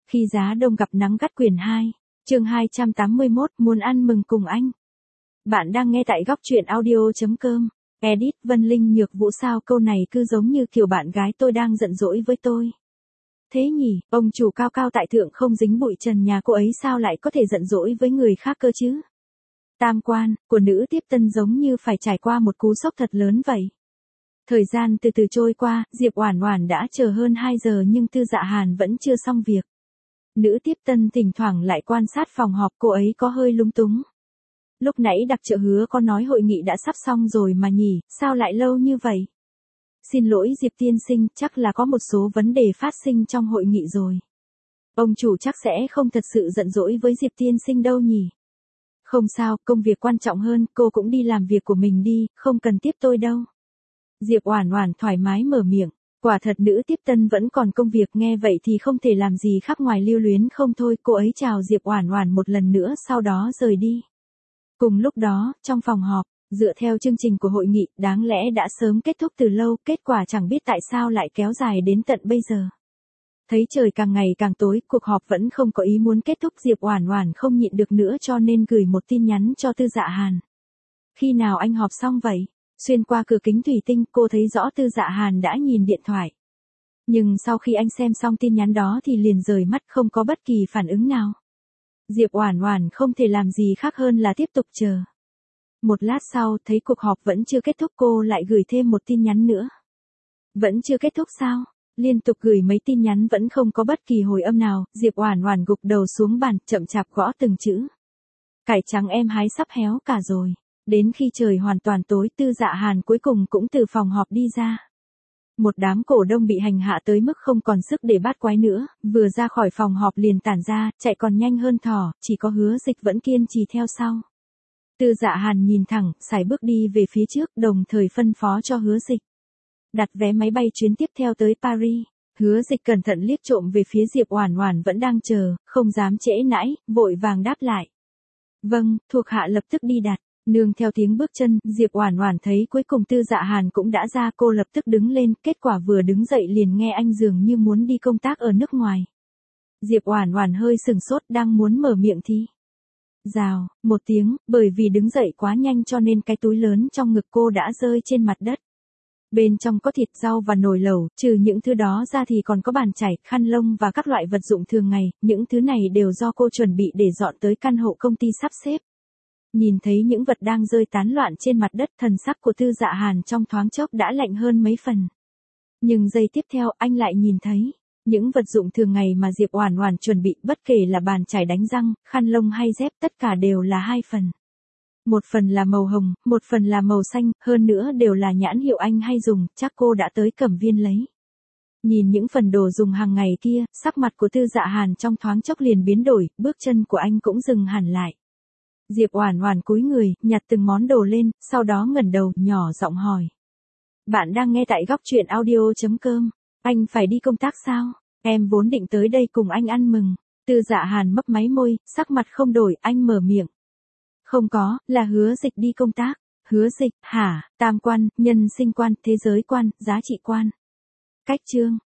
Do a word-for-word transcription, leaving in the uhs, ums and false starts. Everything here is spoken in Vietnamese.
Khi giá đông gặp nắng gắt quyển hai, chương hai trăm tám mươi mốt, muốn ăn mừng cùng anh. Bạn đang nghe tại góc truyện audio.com. Edit Vân Linh Nhược Vũ. Sao câu này cứ giống như kiểu bạn gái tôi đang giận dỗi với tôi. Thế nhỉ, ông chủ cao cao tại thượng không dính bụi trần nhà cô ấy sao lại có thể giận dỗi với người khác cơ chứ? Tam quan của nữ tiếp tân giống như phải trải qua một cú sốc thật lớn vậy. Thời gian từ từ trôi qua, Diệp Oản Oản đã chờ hơn hai giờ nhưng Tư Dạ Hàn vẫn chưa xong việc. Nữ tiếp tân thỉnh thoảng lại quan sát phòng họp, cô ấy có hơi lúng túng. Lúc nãy đặc trợ Hứa có nói hội nghị đã sắp xong rồi mà nhỉ, sao lại lâu như vậy? Xin lỗi Diệp tiên sinh, chắc là có một số vấn đề phát sinh trong hội nghị rồi. Ông chủ chắc sẽ không thật sự giận dỗi với Diệp tiên sinh đâu nhỉ? Không sao, công việc quan trọng hơn, cô cũng đi làm việc của mình đi, không cần tiếp tôi đâu. Diệp Oản Oản thoải mái mở miệng, quả thật nữ tiếp tân vẫn còn công việc, nghe vậy thì không thể làm gì khác ngoài lưu luyến không thôi. Cô ấy chào Diệp Oản Oản một lần nữa sau đó rời đi. Cùng lúc đó, trong phòng họp, dựa theo chương trình của hội nghị, đáng lẽ đã sớm kết thúc từ lâu, kết quả chẳng biết tại sao lại kéo dài đến tận bây giờ. Thấy trời càng ngày càng tối, cuộc họp vẫn không có ý muốn kết thúc, Diệp Oản Oản không nhịn được nữa cho nên gửi một tin nhắn cho Tư Dạ Hàn. Khi nào anh họp xong vậy? Xuyên qua cửa kính thủy tinh, cô thấy rõ Tư Dạ Hàn đã nhìn điện thoại. Nhưng sau khi anh xem xong tin nhắn đó thì liền rời mắt, không có bất kỳ phản ứng nào. Diệp Oản Oản không thể làm gì khác hơn là tiếp tục chờ. Một lát sau, thấy cuộc họp vẫn chưa kết thúc, cô lại gửi thêm một tin nhắn nữa. Vẫn chưa kết thúc sao? Liên tục gửi mấy tin nhắn vẫn không có bất kỳ hồi âm nào, Diệp Oản Oản gục đầu xuống bàn, chậm chạp gõ từng chữ. Cải trắng em hái sắp héo cả rồi. Đến khi trời hoàn toàn tối, Tư Dạ Hàn cuối cùng cũng từ phòng họp đi ra. Một đám cổ đông bị hành hạ tới mức không còn sức để bát quái nữa, vừa ra khỏi phòng họp liền tản ra, chạy còn nhanh hơn thỏ, chỉ có Hứa Dịch vẫn kiên trì theo sau. Tư Dạ Hàn nhìn thẳng, sải bước đi về phía trước, đồng thời phân phó cho Hứa Dịch đặt vé máy bay chuyến tiếp theo tới Paris. Hứa Dịch cẩn thận liếc trộm về phía Diệp Oản Oản vẫn đang chờ, không dám trễ nãi, vội vàng đáp lại. Vâng, thuộc hạ lập tức đi đặt. Nương theo tiếng bước chân, Diệp Oản Oản thấy cuối cùng Tư Dạ Hàn cũng đã ra, cô lập tức đứng lên, kết quả vừa đứng dậy liền nghe anh dường như muốn đi công tác ở nước ngoài. Diệp Oản Oản hơi sừng sốt, đang muốn mở miệng thì rào một tiếng, bởi vì đứng dậy quá nhanh cho nên cái túi lớn trong ngực cô đã rơi trên mặt đất. Bên trong có thịt, rau và nồi lẩu, trừ những thứ đó ra thì còn có bàn chải, khăn lông và các loại vật dụng thường ngày, những thứ này đều do cô chuẩn bị để dọn tới căn hộ công ty sắp xếp. Nhìn thấy những vật đang rơi tán loạn trên mặt đất, thần sắc của Tư Dạ Hàn trong thoáng chốc đã lạnh hơn mấy phần. Nhưng giây tiếp theo anh lại nhìn thấy những vật dụng thường ngày mà Diệp Oản Oản chuẩn bị, bất kể là bàn chải đánh răng, khăn lông hay dép, tất cả đều là hai phần. Một phần là màu hồng, một phần là màu xanh, hơn nữa đều là nhãn hiệu anh hay dùng, chắc cô đã tới Cẩm Viên lấy. Nhìn những phần đồ dùng hàng ngày kia, sắc mặt của Tư Dạ Hàn trong thoáng chốc liền biến đổi, bước chân của anh cũng dừng hẳn lại. Diệp Oản Oản cúi người, nhặt từng món đồ lên, sau đó ngẩng đầu, nhỏ giọng hỏi. Bạn đang nghe tại góc truyện audio.com. Anh phải đi công tác sao? Em vốn định tới đây cùng anh ăn mừng. Tư Dạ Hàn mấp máy môi, sắc mặt không đổi, anh mở miệng. Không có, là Hứa Dịch đi công tác. Hứa Dịch, hả? Tam quan, nhân sinh quan, thế giới quan, giá trị quan. Cách chương.